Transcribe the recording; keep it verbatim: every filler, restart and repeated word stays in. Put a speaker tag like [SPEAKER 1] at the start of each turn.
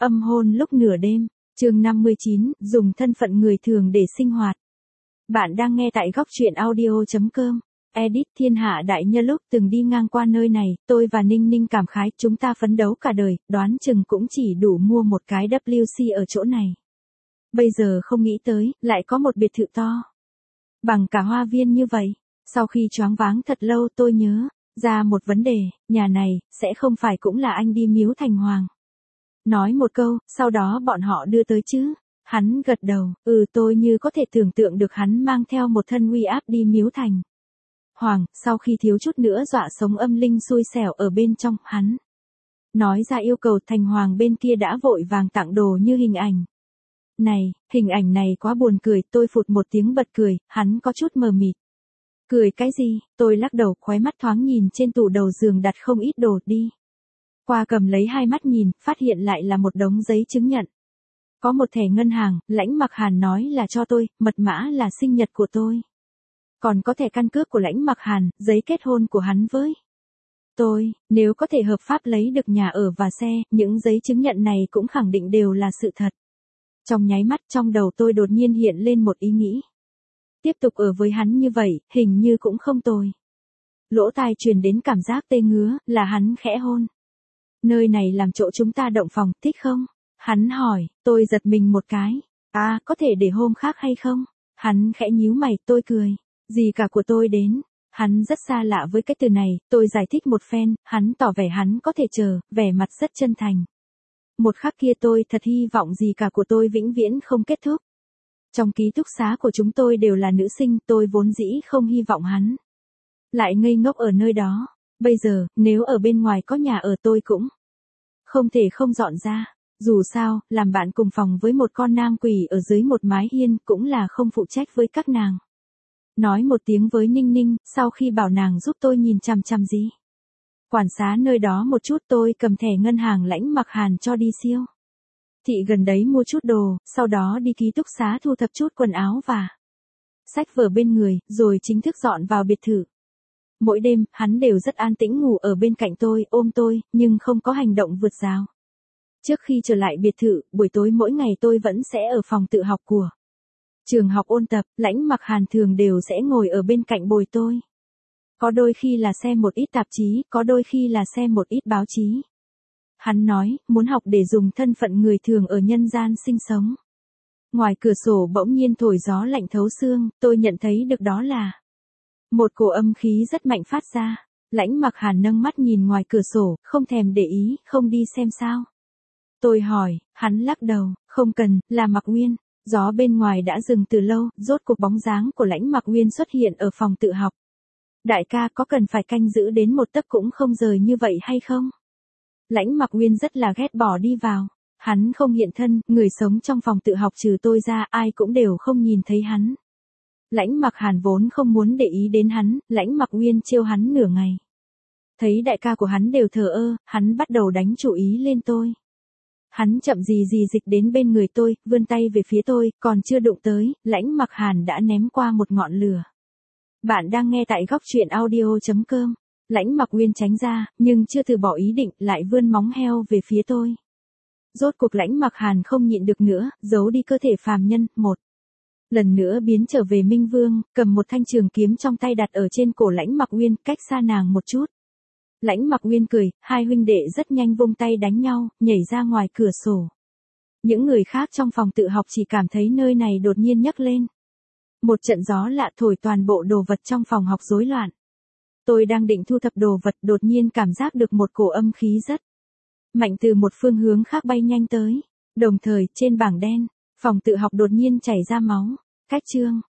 [SPEAKER 1] Âm hôn lúc nửa đêm, chương năm mươi chín, dùng thân phận người thường để sinh hoạt. Bạn đang nghe tại góc truyện audio chấm com. Edit Thiên Hạ Đại Nhân lúc từng đi ngang qua nơi này, tôi và Ninh Ninh cảm khái, chúng ta phấn đấu cả đời, đoán chừng cũng chỉ đủ mua một cái W C ở chỗ này. Bây giờ không nghĩ tới, lại có một biệt thự to. Bằng cả hoa viên như vậy. Sau khi choáng váng thật lâu tôi nhớ ra một vấn đề, nhà này, sẽ không phải cũng là anh đi Miếu Thành Hoàng. Nói một câu, sau đó bọn họ đưa tới chứ. Hắn gật đầu, ừ tôi như có thể tưởng tượng được hắn mang theo một thân uy áp đi Miếu Thành Hoàng, sau khi thiếu chút nữa dọa sống âm linh xui xẻo ở bên trong, hắn nói ra yêu cầu Thành Hoàng bên kia đã vội vàng tặng đồ như hình ảnh. Này, hình ảnh này quá buồn cười, tôi phụt một tiếng bật cười, hắn có chút mờ mịt. Cười cái gì, tôi lắc đầu, khóe mắt thoáng nhìn trên tủ đầu giường đặt không ít đồ đi. Qua cầm lấy hai mắt nhìn, phát hiện lại là một đống giấy chứng nhận. Có một thẻ ngân hàng, Lãnh Mặc Hàn nói là cho tôi, mật mã là sinh nhật của tôi. Còn có thẻ căn cước của Lãnh Mặc Hàn, giấy kết hôn của hắn với tôi, nếu có thể hợp pháp lấy được nhà ở và xe, những giấy chứng nhận này cũng khẳng định đều là sự thật. Trong nháy mắt trong đầu tôi đột nhiên hiện lên một ý nghĩ. Tiếp tục ở với hắn như vậy, hình như cũng không tồi. Lỗ tai truyền đến cảm giác tê ngứa, là hắn khẽ hôn. Nơi này làm chỗ chúng ta động phòng, thích không? Hắn hỏi, tôi giật mình một cái. À, có thể để hôm khác hay không? Hắn khẽ nhíu mày, tôi cười. Gì cả của tôi đến. Hắn rất xa lạ với cái từ này, tôi giải thích một phen, hắn tỏ vẻ hắn có thể chờ, vẻ mặt rất chân thành. Một khắc kia tôi thật hy vọng gì cả của tôi vĩnh viễn không kết thúc. Trong ký túc xá của chúng tôi đều là nữ sinh, tôi vốn dĩ không hy vọng hắn lại ngây ngốc ở nơi đó. Bây giờ, nếu ở bên ngoài có nhà ở tôi cũng không thể không dọn ra. Dù sao, làm bạn cùng phòng với một con nam quỷ ở dưới một mái hiên cũng là không phụ trách với các nàng. Nói một tiếng với Ninh Ninh, sau khi bảo nàng giúp tôi nhìn chằm chằm gì. Quản xá nơi đó một chút, tôi cầm thẻ ngân hàng Lãnh Mặc Hàn cho đi siêu thị gần đấy mua chút đồ, sau đó đi ký túc xá thu thập chút quần áo và sách vở bên người, rồi chính thức dọn vào biệt thự. Mỗi đêm, hắn đều rất an tĩnh ngủ ở bên cạnh tôi, ôm tôi, nhưng không có hành động vượt rào. Trước khi trở lại biệt thự, buổi tối mỗi ngày tôi vẫn sẽ ở phòng tự học của trường học ôn tập, Lãnh Mặc Hàn thường đều sẽ ngồi ở bên cạnh bồi tôi. Có đôi khi là xem một ít tạp chí, có đôi khi là xem một ít báo chí. Hắn nói, muốn học để dùng thân phận người thường ở nhân gian sinh sống. Ngoài cửa sổ bỗng nhiên thổi gió lạnh thấu xương, tôi nhận thấy được đó là một cổ âm khí rất mạnh phát ra. Lãnh Mặc Hàn nâng mắt nhìn ngoài cửa sổ, không thèm để ý, không đi xem sao. Tôi hỏi, hắn lắc đầu, không cần, là Mặc Uyên. Gió bên ngoài đã dừng từ lâu, rốt cuộc bóng dáng của Lãnh Mặc Uyên xuất hiện ở phòng tự học. Đại ca có cần phải canh giữ đến một tấc cũng không rời như vậy hay không? Lãnh Mặc Uyên rất là ghét bỏ đi vào. Hắn không hiện thân, người sống trong phòng tự học trừ tôi ra, ai cũng đều không nhìn thấy hắn. Lãnh Mặc Hàn vốn không muốn để ý đến hắn, Lãnh Mặc Uyên trêu hắn nửa ngày. Thấy đại ca của hắn đều thờ ơ, hắn bắt đầu đánh chủ ý lên tôi. Hắn chậm gì gì dịch đến bên người tôi, vươn tay về phía tôi, còn chưa đụng tới, Lãnh Mặc Hàn đã ném qua một ngọn lửa. Bạn đang nghe tại góc truyện audio chấm com. Lãnh Mặc Uyên tránh ra, nhưng chưa từ bỏ ý định, lại vươn móng heo về phía tôi. Rốt cuộc Lãnh Mặc Hàn không nhịn được nữa, giấu đi cơ thể phàm nhân, một lần nữa biến trở về Minh Vương, cầm một thanh trường kiếm trong tay đặt ở trên cổ Lãnh Mặc Uyên, cách xa nàng một chút. Lãnh Mặc Uyên cười, hai huynh đệ rất nhanh vung tay đánh nhau, nhảy ra ngoài cửa sổ. Những người khác trong phòng tự học chỉ cảm thấy nơi này đột nhiên nhấc lên. Một trận gió lạ thổi toàn bộ đồ vật trong phòng học rối loạn. Tôi đang định thu thập đồ vật, đột nhiên cảm giác được một cổ âm khí rất mạnh từ một phương hướng khác bay nhanh tới. Đồng thời, trên bảng đen, phòng tự học đột nhiên chảy ra máu. Cách chương